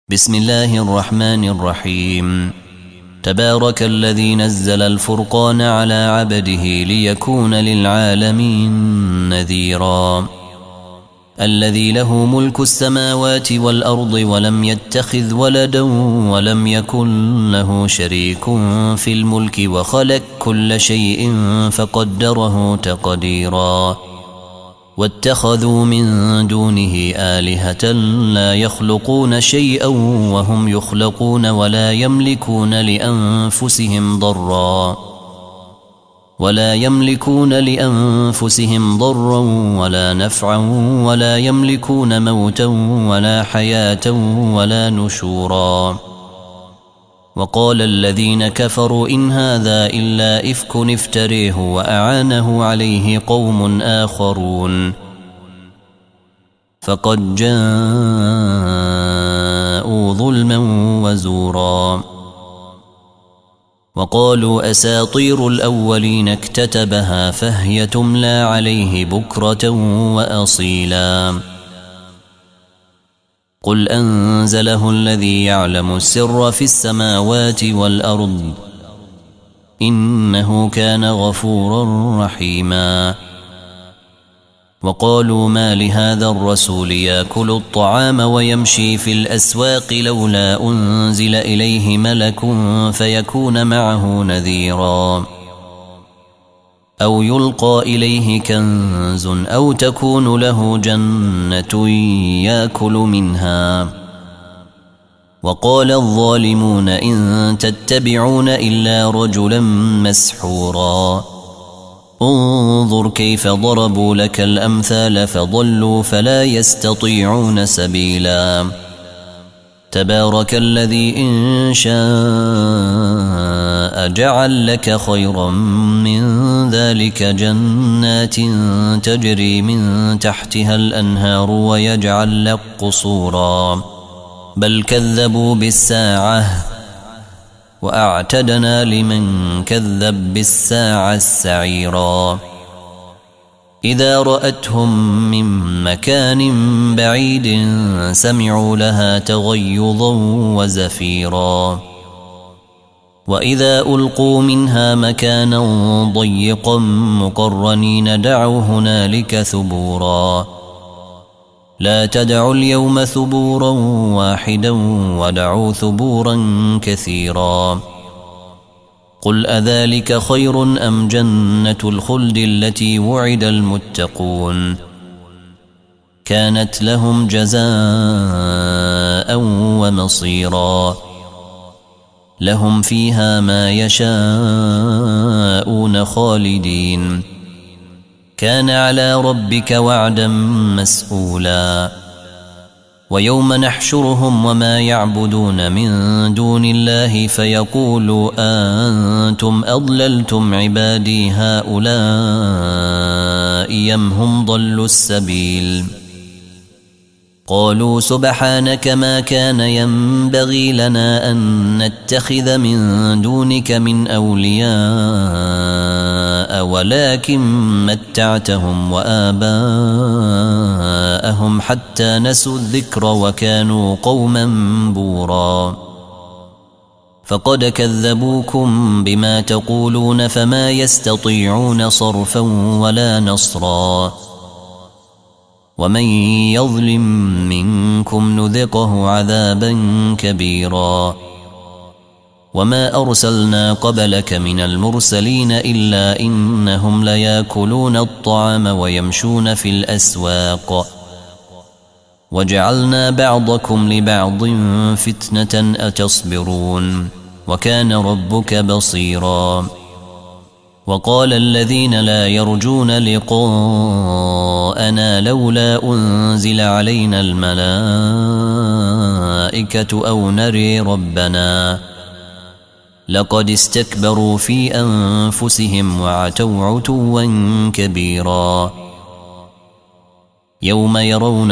بسم الله الرحمن الرحيم. تبارك الذي نزل الفرقان على عبده ليكون للعالمين نذيرا. الذي له ملك السماوات والأرض ولم يتخذ ولدا ولم يكن له شريك في الملك وخلق كل شيء فقدره تقديرا. واتخذوا من دونه آلهة لا يخلقون شيئا وهم يخلقون ولا يملكون لأنفسهم ضرا ولا نفعا ولا يملكون موتا ولا حياة ولا نشورا. وقال الذين كفروا إن هذا إلا إفك افتريه وأعانه عليه قوم آخرون فقد جاءوا ظلما وزورا. وقالوا أساطير الأولين اكتتبها فهي تملى عليه بكرة وأصيلا. قل أنزله الذي يعلم السر في السماوات والأرض إنه كان غفورا رحيما. وقالوا ما لهذا الرسول يأكل الطعام ويمشي في الأسواق لولا أنزل إليه ملك فيكون معه نذيرا أو يلقى إليه كنز أو تكون له جنة يأكل منها. وقال الظالمون إن تتبعون إلا رجلا مسحورا. انظر كيف ضربوا لك الأمثال فضلوا فلا يستطيعون سبيلا. تبارك الذي إن شاء جعل لك خيرا من ذلك جنات تجري من تحتها الأنهار ويجعل لك قصورا. بل كذبوا بالساعة وأعتدنا لمن كذب بالساعة السعيرا. إذا رأتهم من مكان بعيد سمعوا لها تغيظا وزفيرا. وإذا ألقوا منها مكانا ضيقا مقرنين دعوا هنالك ثبورا. لا تدعوا اليوم ثبورا واحدا ودعوا ثبورا كثيرا. قل أذلك خير أم جنة الخلد التي وعد المتقون كانت لهم جزاء ومصيرا. لهم فيها ما يشاءون خالدين كان على ربك وعدا مسئولا. ويوم نحشرهم وما يعبدون من دون الله فيقولوا أنتم أضللتم عبادي هؤلاء أم هم ضلوا السبيل. قالوا سبحانك ما كان ينبغي لنا أن نتخذ من دونك من أولياء ولكن متعتهم وآباءهم حتى نسوا الذكر وكانوا قوما بورا. فقد كذبوكم بما تقولون فما يستطيعون صرفا ولا نصرا. ومن يظلم منكم نذقه عذابا كبيرا. وما أرسلنا قبلك من المرسلين إلا إنهم ليأكلون الطعام ويمشون في الأسواق وجعلنا بعضكم لبعض فتنة أتصبرون وكان ربك بصيرا. وقال الذين لا يرجون لقاءنا لولا أنزل علينا الملائكة أو نري ربنا لقد استكبروا في أنفسهم وعتوا عتوا كبيرا. يوم يرون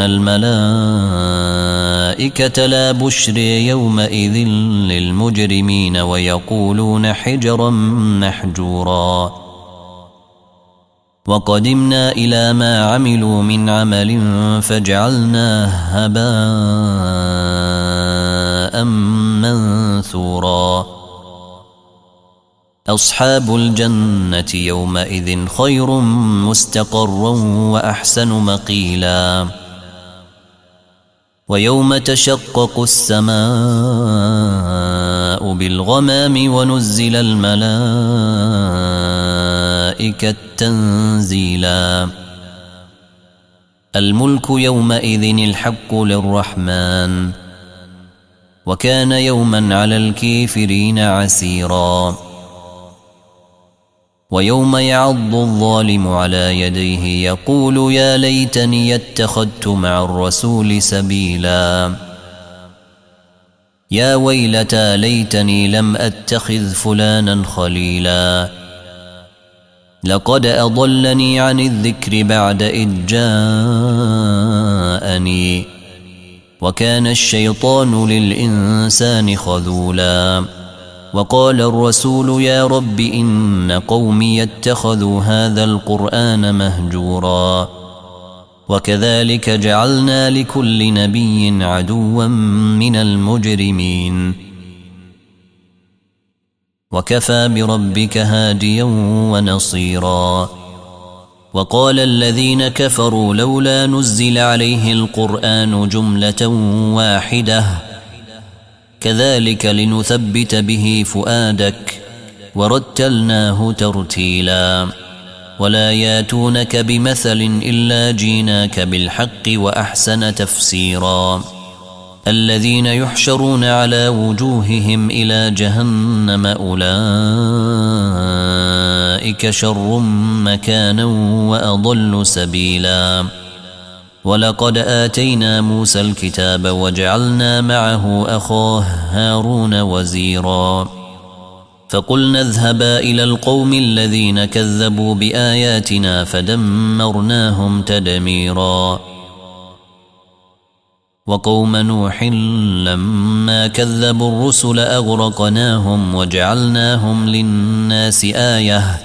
الملائكة لا بشر يومئذ للمجرمين ويقولون حجرا محجورا. وقدمنا إلى ما عملوا من عمل فجعلناه هباء أصحاب الجنة يومئذ خير مستقرا وأحسن مقيلا ويوم تشقق السماء بالغمام ونزل الملائكة تنزيلا الملك يومئذ الحق للرحمن وكان يوما على الكافرين عسيرا ويوم يعض الظالم على يديه يقول يا ليتني اتخذت مع الرسول سبيلا يا ويلتى ليتني لم أتخذ فلانا خليلا لقد أضلني عن الذكر بعد إذ جاءني وكان الشيطان للإنسان خذولا وقال الرسول يا رب إن قومي اتخذوا هذا القرآن مهجورا وكذلك جعلنا لكل نبي عدوا من المجرمين وكفى بربك هاديا ونصيرا وقال الذين كفروا لولا نزل عليه القرآن جملة واحدة كذلك لنثبت به فؤادك ورتلناه ترتيلا ولا ياتونك بمثل إلا جيناك بالحق وأحسن تفسيرا الذين يحشرون على وجوههم إلى جهنم أولئك شر مكانا وأضل سبيلا ولقد آتينا موسى الكتاب وجعلنا معه أخاه هارون وزيرا فقلنا اذهبا إلى القوم الذين كذبوا بآياتنا فدمرناهم تدميرا وقوم نوح لما كذبوا الرسل أغرقناهم وجعلناهم للناس آية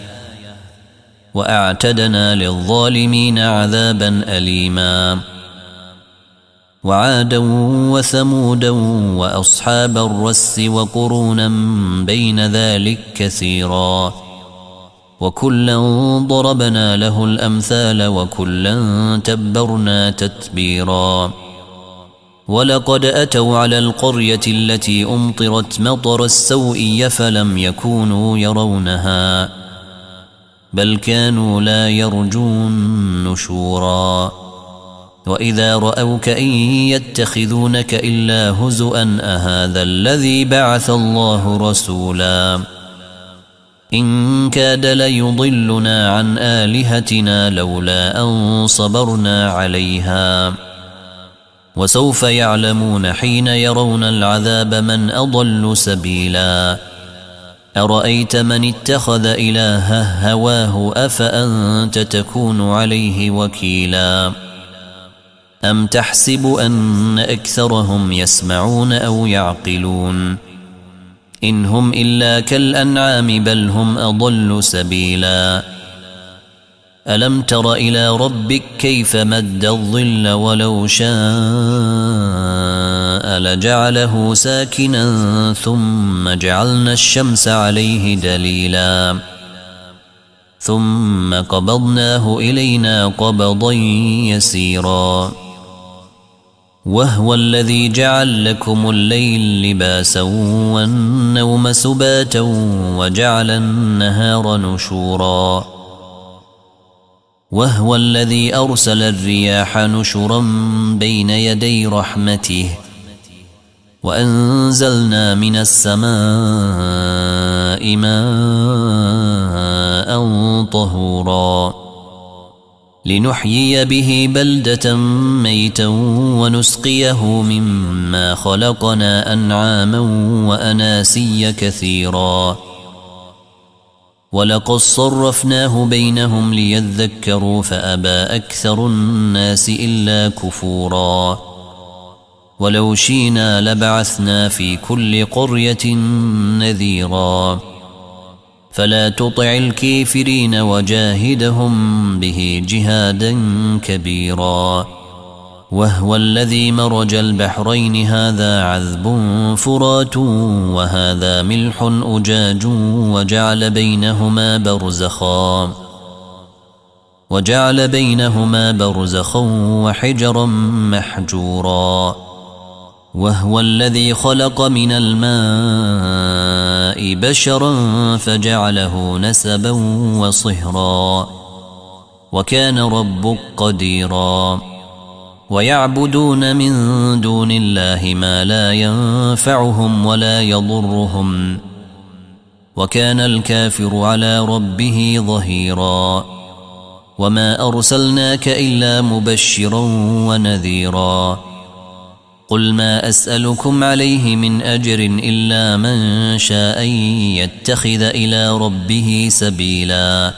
وأعتدنا للظالمين عذابا أليما وعادا وثمودا وأصحاب الرس وقرونا بين ذلك كثيرا وكلا ضربنا له الأمثال وكلا تبرنا تتبيرا ولقد أتوا على القرية التي أمطرت مطر السوء فلم يكونوا يرونها بل كانوا لا يرجون نشورا وإذا رأوك إن يتخذونك إلا هزؤا أهذا الذي بعث الله رسولا إن كاد ليضلنا عن آلهتنا لولا أن صبرنا عليها وسوف يعلمون حين يرون العذاب من أضل سبيلا أرأيت من اتخذ إلهه هواه أفأنت تكون عليه وكيلا أم تحسب أن أكثرهم يسمعون أو يعقلون إن هم إلا كالأنعام بل هم أضل سبيلا ألم تر إلى ربك كيف مد الظل ولو شاء لجعله ساكنا ثم جعلنا الشمس عليه دليلا ثم قبضناه إلينا قبضا يسيرا وهو الذي جعل لكم الليل لباسا والنوم سباتا وجعل النهار نشورا وهو الذي أرسل الرياح نشرا بين يدي رحمته وأنزلنا من السماء ماء طهورا لنحيي به بلدة ميتا ونسقيه مما خلقنا أنعاما وأناسيا كثيرا ولقد صرفناه بينهم ليذكروا فأبى أكثر الناس إلا كفورا ولو شينا لبعثنا في كل قرية نذيرا فلا تطع الكافرين وجاهدهم به جهادا كبيرا وهو الذي مرج البحرين هذا عذب فرات وهذا ملح أجاج وجعل بينهما برزخا وحجرا محجورا. وهو الذي خلق من الماء بشرا فجعله نسبا وصهرا وكان ربك قديرا. ويعبدون من دون الله ما لا ينفعهم ولا يضرهم وكان الكافر على ربه ظهيرا. وما أرسلناك إلا مبشرا ونذيرا. قل ما أسألكم عليه من أجر إلا من شاء يتخذ إلى ربه سبيلا.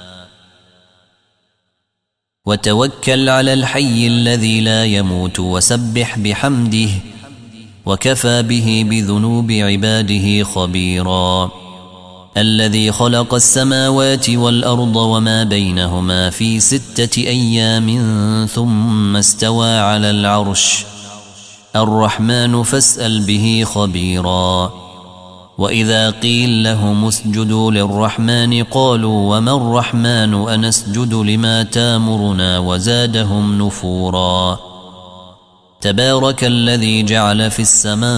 وتوكل على الحي الذي لا يموت وسبح بحمده وكفى به بذنوب عباده خبيرا. الذي خلق السماوات والأرض وما بينهما في 6 أيام ثم استوى على العرش الرحمن فاسأل به خبيرا. وإذا قيل لهم اسجدوا للرحمن قالوا وما الرحمن أنسجد لما تامرنا وزادهم نفورا. تبارك الذي جعل في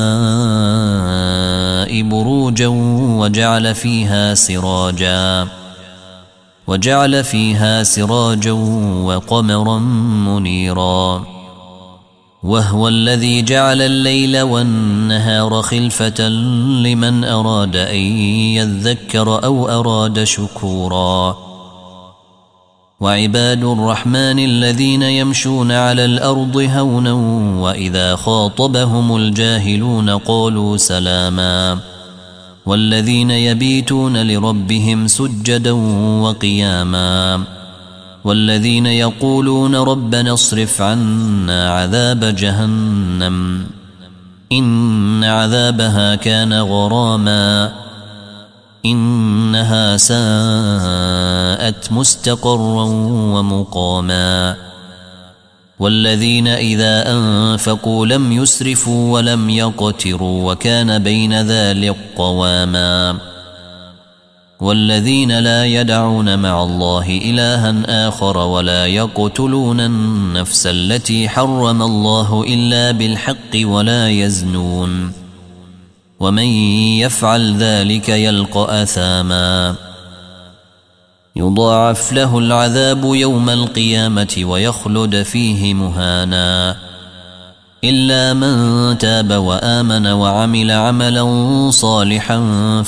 السماء بروجا وجعل فيها سراجا وقمرا منيرا. وهو الذي جعل الليل والنهار خلفة لمن أراد أن يذكر أو أراد شكورا. وعباد الرحمن الذين يمشون على الأرض هونا وإذا خاطبهم الجاهلون قالوا سلاما. والذين يبيتون لربهم سجدا وقياما. والذين يقولون ربنا اصرف عنا عذاب جهنم إن عذابها كان غراما إنها ساءت مستقرا ومقاما. والذين إذا أنفقوا لم يسرفوا ولم يقتروا وكان بين ذلك قواما. والذين لا يدعون مع الله إلها آخر ولا يقتلون النفس التي حرم الله إلا بالحق ولا يزنون ومن يفعل ذلك يلقى أثاما. يضاعف له العذاب يوم القيامة ويخلد فيه مهانا إلا من تاب وآمن وعمل عملا صالحا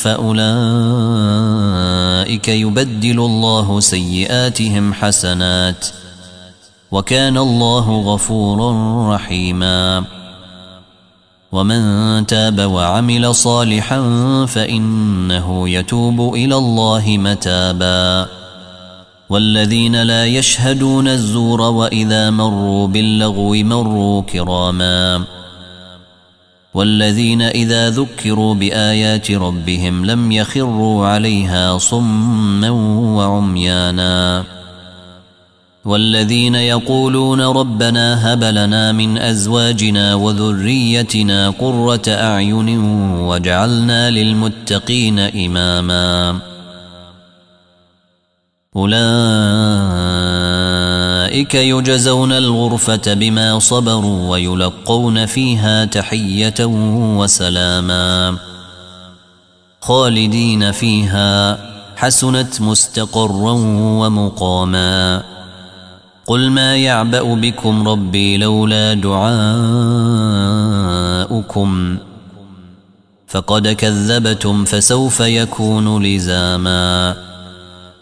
فأولئك يبدل الله سيئاتهم حسنات وكان الله غفورا رحيما. ومن تاب وعمل صالحا فإنه يتوب إلى الله متابا. والذين لا يشهدون الزور وإذا مروا باللغو مروا كراما. والذين إذا ذكروا بآيات ربهم لم يخروا عليها صما وعميانا. والذين يقولون ربنا هب لنا من أزواجنا وذريتنا قرة أعين واجعلنا للمتقين إماما. أولئك يجزون الغرفة بما صبروا ويلقون فيها تحية وسلاما خالدين فيها حسنت مستقرا ومقاما. قل ما يعبأ بكم ربي لولا دعاؤكم فقد كذبتم فسوف يكون لزاما.